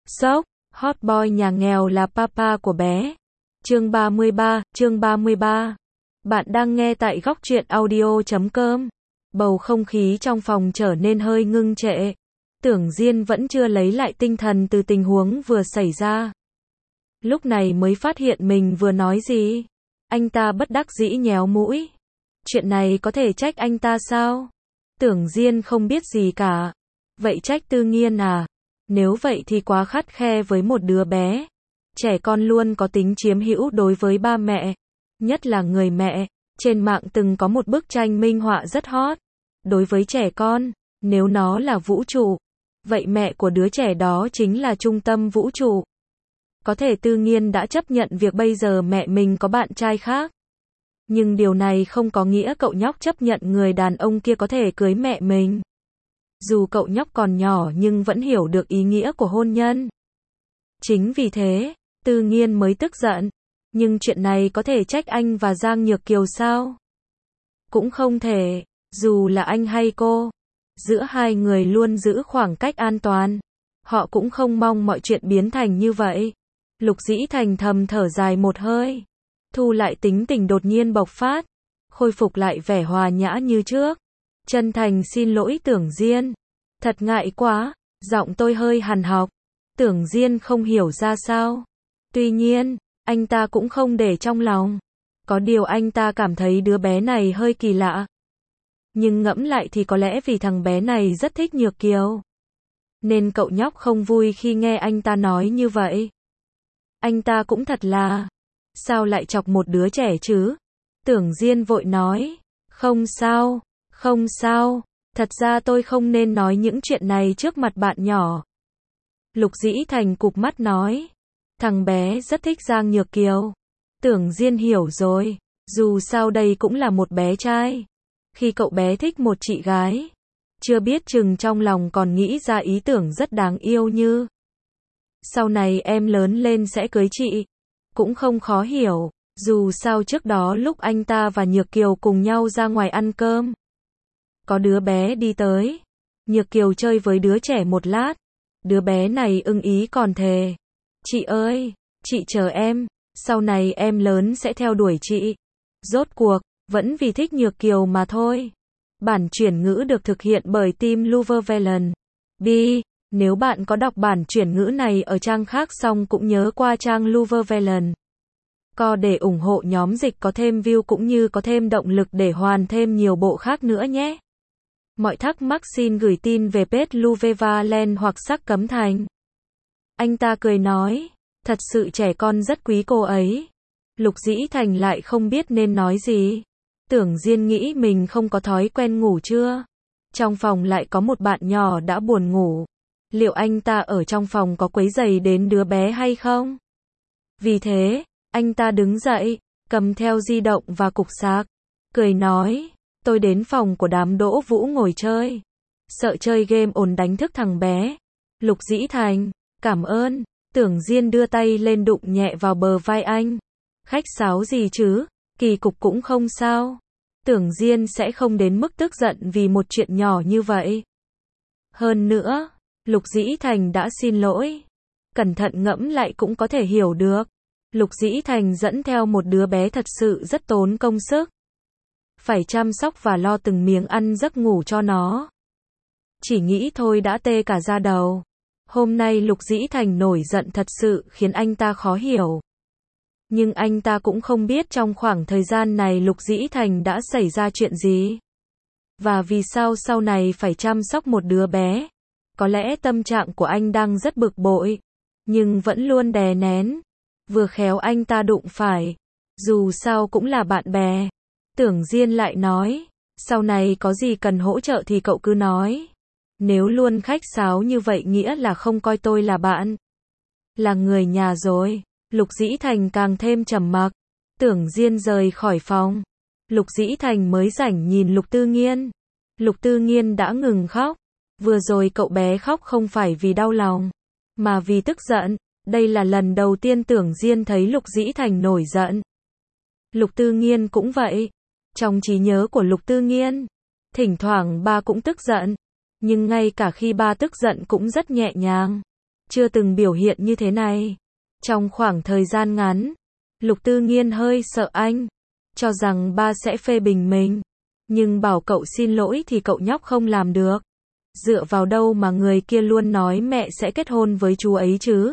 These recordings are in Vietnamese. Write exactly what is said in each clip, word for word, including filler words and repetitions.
Sốc, hot boy nhà nghèo là papa của bé. Chương ba mươi ba, chương ba mươi ba. Bạn đang nghe tại góc truyện audio chấm com. Bầu không khí trong phòng trở nên hơi ngưng trệ. Tưởng Diên vẫn chưa lấy lại tinh thần từ tình huống vừa xảy ra. Lúc này mới phát hiện mình vừa nói gì. Anh ta bất đắc dĩ nhéo mũi. Chuyện này có thể trách anh ta sao? Tưởng Diên không biết gì cả. Vậy trách Tư Nghiên à? Nếu vậy thì quá khắt khe với một đứa bé. Trẻ con luôn có tính chiếm hữu đối với ba mẹ. Nhất là người mẹ. Trên mạng từng có một bức tranh minh họa rất hot. Đối với trẻ con, nếu nó là vũ trụ, vậy mẹ của đứa trẻ đó chính là trung tâm vũ trụ. Có thể Tư Nghiên đã chấp nhận việc bây giờ mẹ mình có bạn trai khác. Nhưng điều này không có nghĩa cậu nhóc chấp nhận người đàn ông kia có thể cưới mẹ mình. Dù cậu nhóc còn nhỏ nhưng vẫn hiểu được ý nghĩa của hôn nhân. Chính vì thế, Tư Nghiên mới tức giận. Nhưng chuyện này có thể trách anh và Giang Nhược Kiều sao? Cũng không thể, dù là anh hay cô. Giữa hai người luôn giữ khoảng cách an toàn. Họ cũng không mong mọi chuyện biến thành như vậy. Lục Dĩ Thành thầm thở dài một hơi. Thu lại tính tình đột nhiên bộc phát. Khôi phục lại vẻ hòa nhã như trước. Chân thành xin lỗi Tưởng Diên. Thật ngại quá, giọng tôi hơi hằn học. Tưởng Diên không hiểu ra sao. Tuy nhiên, anh ta cũng không để trong lòng. Có điều anh ta cảm thấy đứa bé này hơi kỳ lạ. Nhưng ngẫm lại thì có lẽ vì thằng bé này rất thích Nhược Kiều. Nên cậu nhóc không vui khi nghe anh ta nói như vậy. Anh ta cũng thật là, sao lại chọc một đứa trẻ chứ? Tưởng Diên vội nói, không sao, không sao, thật ra tôi không nên nói những chuyện này trước mặt bạn nhỏ. Lục Dĩ Thành cụp mắt nói, thằng bé rất thích Giang Nhược Kiều. Tưởng Diên hiểu rồi, dù sao đây cũng là một bé trai. Khi cậu bé thích một chị gái, chưa biết chừng trong lòng còn nghĩ ra ý tưởng rất đáng yêu như sau này em lớn lên sẽ cưới chị. Cũng không khó hiểu, dù sao trước đó lúc anh ta và Nhược Kiều cùng nhau ra ngoài ăn cơm. Có đứa bé đi tới. Nhược Kiều chơi với đứa trẻ một lát. Đứa bé này ưng ý còn thề. Chị ơi, chị chờ em, sau này em lớn sẽ theo đuổi chị. Rốt cuộc, vẫn vì thích Nhược Kiều mà thôi. Bản chuyển ngữ được thực hiện bởi team Luvervelen. B. Nếu bạn có đọc bản chuyển ngữ này ở trang khác xong cũng nhớ qua trang Luvervelen. Co để ủng hộ nhóm dịch có thêm view cũng như có thêm động lực để hoàn thêm nhiều bộ khác nữa nhé. Mọi thắc mắc xin gửi tin về page Luvervelen hoặc Sắc Cấm Thành. Anh ta cười nói, thật sự trẻ con rất quý cô ấy. Lục Dĩ Thành lại không biết nên nói gì. Tưởng Diên nghĩ mình không có thói quen ngủ trưa. Trong phòng lại có một bạn nhỏ đã buồn ngủ. Liệu anh ta ở trong phòng có quấy rầy đến đứa bé hay không? Vì thế, anh ta đứng dậy, cầm theo di động và cục sạc. Cười nói, tôi đến phòng của đám Đỗ Vũ ngồi chơi. Sợ chơi game ồn đánh thức thằng bé. Lục Dĩ Thành, cảm ơn. Tưởng Diên đưa tay lên đụng nhẹ vào bờ vai anh. Khách sáo gì chứ, kỳ cục cũng không sao. Tưởng Diên sẽ không đến mức tức giận vì một chuyện nhỏ như vậy. Hơn nữa, Lục Dĩ Thành đã xin lỗi. Cẩn thận ngẫm lại cũng có thể hiểu được. Lục Dĩ Thành dẫn theo một đứa bé thật sự rất tốn công sức. Phải chăm sóc và lo từng miếng ăn giấc ngủ cho nó. Chỉ nghĩ thôi đã tê cả da đầu. Hôm nay Lục Dĩ Thành nổi giận thật sự khiến anh ta khó hiểu. Nhưng anh ta cũng không biết trong khoảng thời gian này Lục Dĩ Thành đã xảy ra chuyện gì. Và vì sao sau này phải chăm sóc một đứa bé. Có lẽ tâm trạng của anh đang rất bực bội. Nhưng vẫn luôn đè nén. Vừa khéo anh ta đụng phải. Dù sao cũng là bạn bè. Tưởng Diên lại nói. Sau này có gì cần hỗ trợ thì cậu cứ nói. Nếu luôn khách sáo như vậy nghĩa là không coi tôi là bạn. Là người nhà rồi. Lục Dĩ Thành càng thêm trầm mặc. Tưởng Diên rời khỏi phòng. Lục Dĩ Thành mới rảnh nhìn Lục Tư Nghiên. Lục Tư Nghiên đã ngừng khóc. Vừa rồi cậu bé khóc không phải vì đau lòng, mà vì tức giận. Đây là lần đầu tiên Tưởng Diên thấy Lục Dĩ Thành nổi giận. Lục Tư Nghiên cũng vậy. Trong trí nhớ của Lục Tư Nghiên, thỉnh thoảng ba cũng tức giận. Nhưng ngay cả khi ba tức giận cũng rất nhẹ nhàng. chưa từng biểu hiện như thế này. Trong khoảng thời gian ngắn, Lục Tư Nghiên hơi sợ anh, cho rằng ba sẽ phê bình mình. Nhưng bảo cậu xin lỗi thì cậu nhóc không làm được. Dựa vào đâu mà người kia luôn nói mẹ sẽ kết hôn với chú ấy chứ?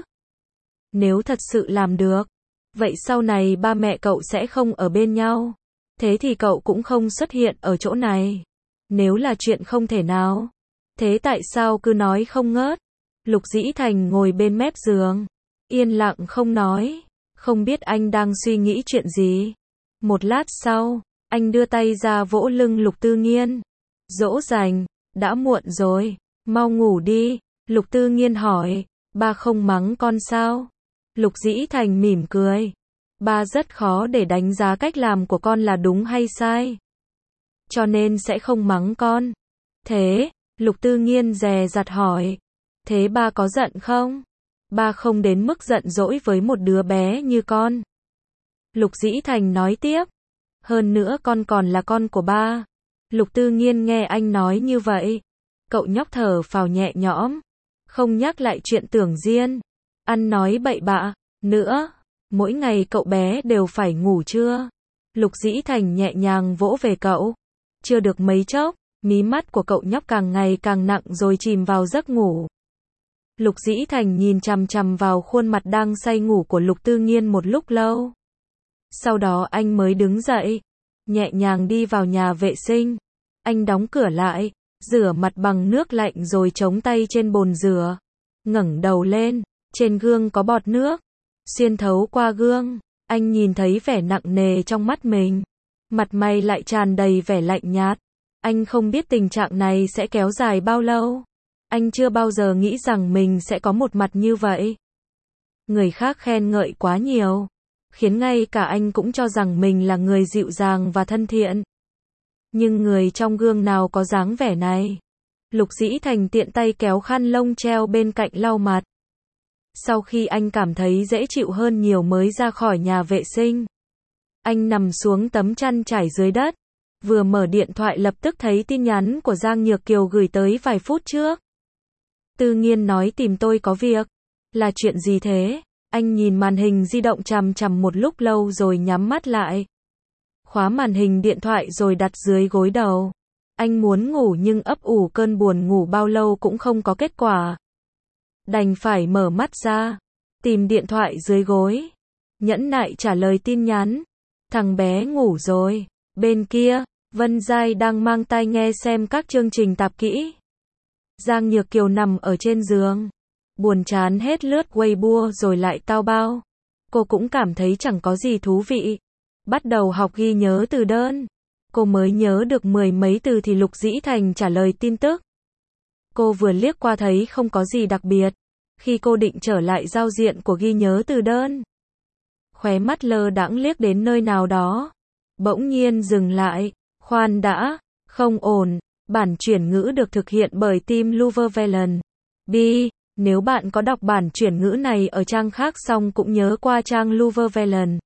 Nếu thật sự làm được, vậy sau này ba mẹ cậu sẽ không ở bên nhau. Thế thì cậu cũng không xuất hiện ở chỗ này. Nếu là chuyện không thể nào, thế tại sao cứ nói không ngớt? Lục Dĩ Thành ngồi bên mép giường, yên lặng không nói, không biết anh đang suy nghĩ chuyện gì. Một lát sau, anh đưa tay ra vỗ lưng Lục Tư Nghiên. Dỗ dành, đã muộn rồi, mau ngủ đi. Lục Tư Nghiên hỏi, ba không mắng con sao? Lục Dĩ Thành mỉm cười. Ba rất khó để đánh giá cách làm của con là đúng hay sai. Cho nên sẽ không mắng con. Thế, Lục Tư Nghiên dè dặt hỏi. Thế ba có giận không? Ba không đến mức giận dỗi với một đứa bé như con. Lục Dĩ Thành nói tiếp. Hơn nữa con còn là con của ba. Lục Tư Nghiên nghe anh nói như vậy. Cậu nhóc thở phào nhẹ nhõm. Không nhắc lại chuyện Tưởng Diên. Ăn nói bậy bạ. Nữa, mỗi ngày cậu bé đều phải ngủ chưa? Lục Dĩ Thành nhẹ nhàng vỗ về cậu. Chưa được mấy chốc, mí mắt của cậu nhóc càng ngày càng nặng rồi chìm vào giấc ngủ. Lục Dĩ Thành nhìn chằm chằm vào khuôn mặt đang say ngủ của Lục Tư Nghiên một lúc lâu. Sau đó anh mới đứng dậy, nhẹ nhàng đi vào nhà vệ sinh. Anh đóng cửa lại, rửa mặt bằng nước lạnh rồi chống tay trên bồn rửa. Ngẩng đầu lên, trên gương có bọt nước. Xuyên thấu qua gương, anh nhìn thấy vẻ nặng nề trong mắt mình. Mặt mày lại tràn đầy vẻ lạnh nhạt. Anh không biết tình trạng này sẽ kéo dài bao lâu. Anh chưa bao giờ nghĩ rằng mình sẽ có một mặt như vậy. Người khác khen ngợi quá nhiều, khiến ngay cả anh cũng cho rằng mình là người dịu dàng và thân thiện. Nhưng người trong gương nào có dáng vẻ này? Lục Dĩ Thành tiện tay kéo khăn lông treo bên cạnh lau mặt. Sau khi anh cảm thấy dễ chịu hơn nhiều mới ra khỏi nhà vệ sinh. Anh nằm xuống tấm chăn trải dưới đất. Vừa mở điện thoại lập tức thấy tin nhắn của Giang Nhược Kiều gửi tới vài phút trước. Tư Nghiên nói tìm tôi có việc. Là chuyện gì thế? Anh nhìn màn hình di động chằm chằm một lúc lâu rồi nhắm mắt lại. Khóa màn hình điện thoại rồi đặt dưới gối đầu. Anh muốn ngủ nhưng ấp ủ cơn buồn ngủ bao lâu cũng không có kết quả. Đành phải mở mắt ra, tìm điện thoại dưới gối. Nhẫn nại trả lời tin nhắn. Thằng bé ngủ rồi. Bên kia, Vân Giai đang mang tai nghe xem các chương trình tạp kỹ. Giang Nhược Kiều nằm ở trên giường. Buồn chán hết lướt Weibo rồi lại tao bao. Cô cũng cảm thấy chẳng có gì thú vị. Bắt đầu học ghi nhớ từ đơn. Cô mới nhớ được mười mấy từ thì Lục Dĩ Thành trả lời tin tức. Cô vừa liếc qua thấy không có gì đặc biệt. Khi cô định trở lại giao diện của ghi nhớ từ đơn, khóe mắt lơ đãng liếc đến nơi nào đó. Bỗng nhiên dừng lại. Khoan đã, không ổn. Bản chuyển ngữ được thực hiện bởi team Luvervelen. B. Nếu bạn có đọc bản chuyển ngữ này ở trang khác xong cũng nhớ qua trang Luvervelen.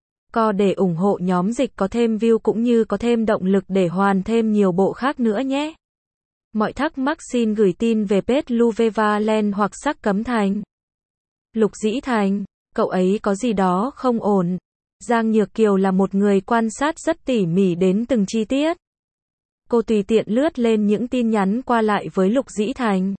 Co để ủng hộ nhóm dịch có thêm view cũng như có thêm động lực để hoàn thêm nhiều bộ khác nữa nhé. Mọi thắc mắc xin gửi tin về page Luvervelen hoặc Sắc Cấm Thành. Lục Dĩ Thành, cậu ấy có gì đó không ổn. Giang Nhược Kiều là một người quan sát rất tỉ mỉ đến từng chi tiết. Cô tùy tiện lướt lên những tin nhắn qua lại với Lục Dĩ Thành.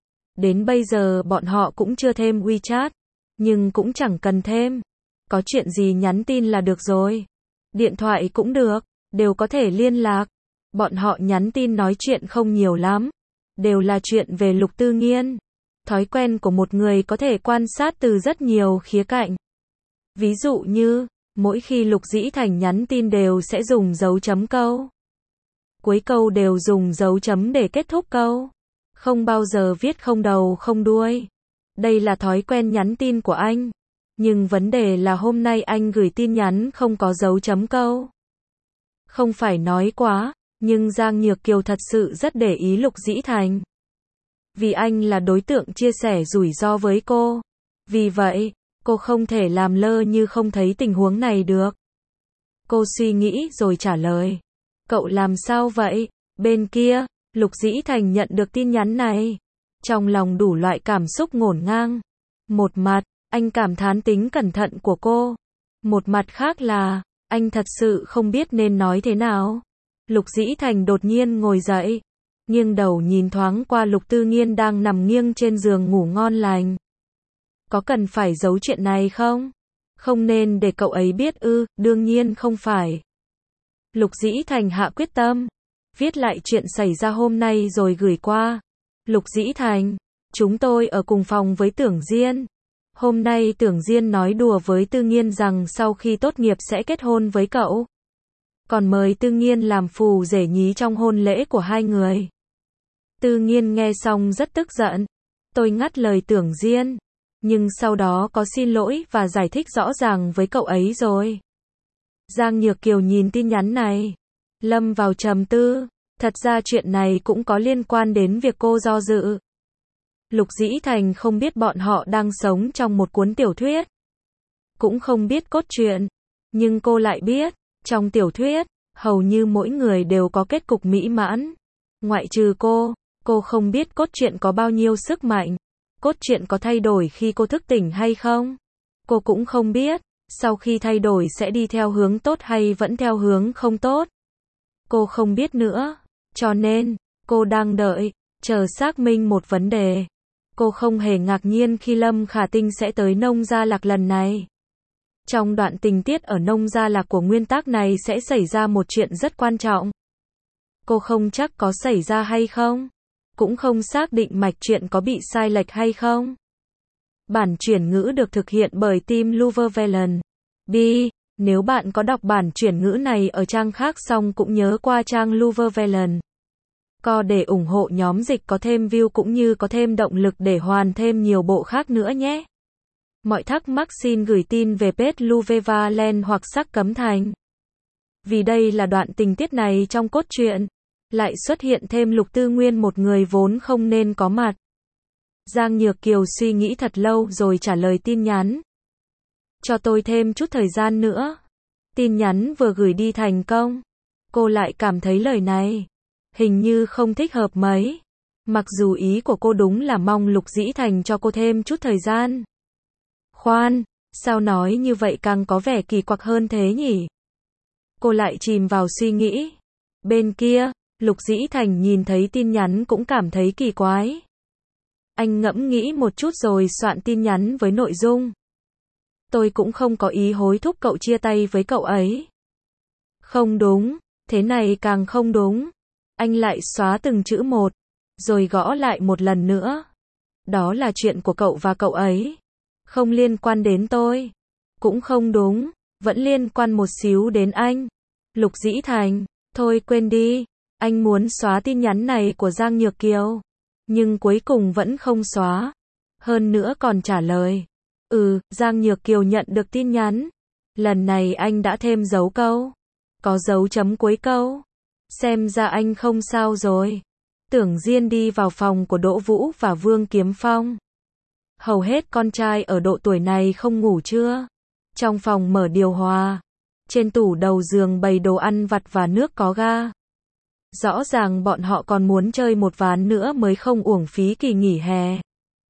Đến bây giờ bọn họ cũng chưa thêm WeChat, nhưng cũng chẳng cần thêm. Có chuyện gì nhắn tin là được rồi. Điện thoại cũng được, đều có thể liên lạc. Bọn họ nhắn tin nói chuyện không nhiều lắm, đều là chuyện về Lục Tư Nghiên. Thói quen của một người có thể quan sát từ rất nhiều khía cạnh. Ví dụ như, mỗi khi Lục Dĩ Thành nhắn tin đều sẽ dùng dấu chấm câu. Cuối câu đều dùng dấu chấm để kết thúc câu. Không bao giờ viết không đầu không đuôi. Đây là thói quen nhắn tin của anh. Nhưng vấn đề là hôm nay anh gửi tin nhắn không có dấu chấm câu. Không phải nói quá, nhưng Giang Nhược Kiều thật sự rất để ý Lục Dĩ Thành. Vì anh là đối tượng chia sẻ rủi ro với cô. Vì vậy, cô không thể làm lơ như không thấy tình huống này được. Cô suy nghĩ rồi trả lời. Cậu làm sao vậy? Bên kia, Lục Dĩ Thành nhận được tin nhắn này. Trong lòng đủ loại cảm xúc ngổn ngang. Một mặt, anh cảm thán tính cẩn thận của cô. Một mặt khác là, anh thật sự không biết nên nói thế nào. Lục Dĩ Thành đột nhiên ngồi dậy, nghiêng đầu nhìn thoáng qua Lục Tư Nghiên đang nằm nghiêng trên giường ngủ ngon lành. Có cần phải giấu chuyện này không? Không nên để cậu ấy biết ư? Đương nhiên không phải. Lục Dĩ Thành hạ quyết tâm, viết lại chuyện xảy ra hôm nay rồi gửi qua. Lục Dĩ Thành, chúng tôi ở cùng phòng với Tưởng Diên. Hôm nay Tưởng Diên nói đùa với Tư Nghiên rằng sau khi tốt nghiệp sẽ kết hôn với cậu. Còn mời Tư Nghiên làm phù rể nhí trong hôn lễ của hai người. Tư Nghiên nghe xong rất tức giận. Tôi ngắt lời Tưởng Diên, nhưng sau đó có xin lỗi và giải thích rõ ràng với cậu ấy rồi. Giang Nhược Kiều nhìn tin nhắn này, lâm vào trầm tư. Thật ra chuyện này cũng có liên quan đến việc cô do dự. Lục Dĩ Thành không biết bọn họ đang sống trong một cuốn tiểu thuyết, cũng không biết cốt truyện, nhưng cô lại biết, trong tiểu thuyết, hầu như mỗi người đều có kết cục mỹ mãn. Ngoại trừ cô, cô không biết cốt truyện có bao nhiêu sức mạnh, cốt truyện có thay đổi khi cô thức tỉnh hay không. Cô cũng không biết, sau khi thay đổi sẽ đi theo hướng tốt hay vẫn theo hướng không tốt. Cô không biết nữa, cho nên, cô đang đợi, chờ xác minh một vấn đề. Cô không hề ngạc nhiên khi Lâm Khả Tinh sẽ tới Nông Gia Lạc lần này. Trong đoạn tình tiết ở Nông Gia Lạc của nguyên tác này sẽ xảy ra một chuyện rất quan trọng. Cô không chắc có xảy ra hay không, cũng không xác định mạch truyện có bị sai lệch hay không. Bản chuyển ngữ được thực hiện bởi team Luvervelen. B. Nếu bạn có đọc bản chuyển ngữ này ở trang khác xong cũng nhớ qua trang Luvervelen. Co để ủng hộ nhóm dịch có thêm view cũng như có thêm động lực để hoàn thêm nhiều bộ khác nữa nhé. Mọi thắc mắc xin gửi tin về page Luvervelen hoặc Sắc Cấm Thành. Vì đây là đoạn tình tiết này trong cốt truyện, lại xuất hiện thêm Lục Tư Nguyên, một người vốn không nên có mặt. Giang Nhược Kiều suy nghĩ thật lâu rồi trả lời tin nhắn. Cho tôi thêm chút thời gian nữa. Tin nhắn vừa gửi đi thành công. Cô lại cảm thấy lời này hình như không thích hợp mấy. Mặc dù ý của cô đúng là mong Lục Dĩ Thành cho cô thêm chút thời gian. Khoan, sao nói như vậy càng có vẻ kỳ quặc hơn thế nhỉ? Cô lại chìm vào suy nghĩ. Bên kia, Lục Dĩ Thành nhìn thấy tin nhắn cũng cảm thấy kỳ quái. Anh ngẫm nghĩ một chút rồi soạn tin nhắn với nội dung: tôi cũng không có ý hối thúc cậu chia tay với cậu ấy. Không đúng, thế này càng không đúng. Anh lại xóa từng chữ một, rồi gõ lại một lần nữa. Đó là chuyện của cậu và cậu ấy, không liên quan đến tôi. Cũng không đúng, vẫn liên quan một xíu đến anh. Lục Dĩ Thành, thôi quên đi. Anh muốn xóa tin nhắn này của Giang Nhược Kiều, nhưng cuối cùng vẫn không xóa. Hơn nữa còn trả lời. Ừ, Giang Nhược Kiều nhận được tin nhắn. Lần này anh đã thêm dấu câu, có dấu chấm cuối câu. Xem ra anh không sao rồi. Tưởng Diên đi vào phòng của Đỗ Vũ và Vương Kiếm Phong. Hầu hết con trai ở độ tuổi này không ngủ trưa. Trong phòng mở điều hòa. Trên tủ đầu giường bày đồ ăn vặt và nước có ga. Rõ ràng bọn họ còn muốn chơi một ván nữa mới không uổng phí kỳ nghỉ hè.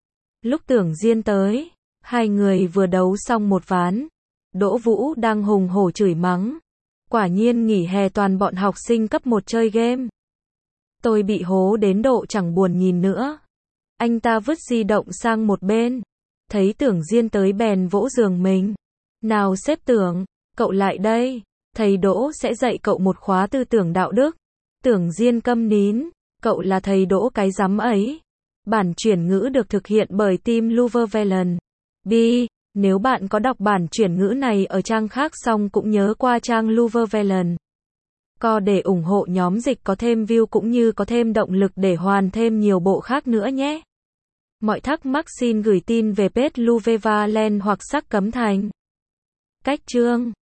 Lúc Tưởng Diên tới, hai người vừa đấu xong một ván. Đỗ Vũ đang hùng hổ chửi mắng. Quả nhiên nghỉ hè toàn bọn học sinh cấp một chơi game. Tôi bị hố đến độ chẳng buồn nhìn nữa. Anh ta vứt di động sang một bên. Thấy Tưởng Diên tới bèn vỗ giường mình. Nào sếp Tưởng, cậu lại đây. Thầy Đỗ sẽ dạy cậu một khóa tư tưởng đạo đức. Tưởng Diên câm nín. Cậu là thầy Đỗ cái rắm ấy. Bản chuyển ngữ được thực hiện bởi team Luvervelen. B. Nếu bạn có đọc bản chuyển ngữ này ở trang khác xong cũng nhớ qua trang Luvervelen. Co để ủng hộ nhóm dịch có thêm view cũng như có thêm động lực để hoàn thêm nhiều bộ khác nữa nhé. Mọi thắc mắc xin gửi tin về page Luvervelen hoặc Sắc Cấm Thành. Cách chương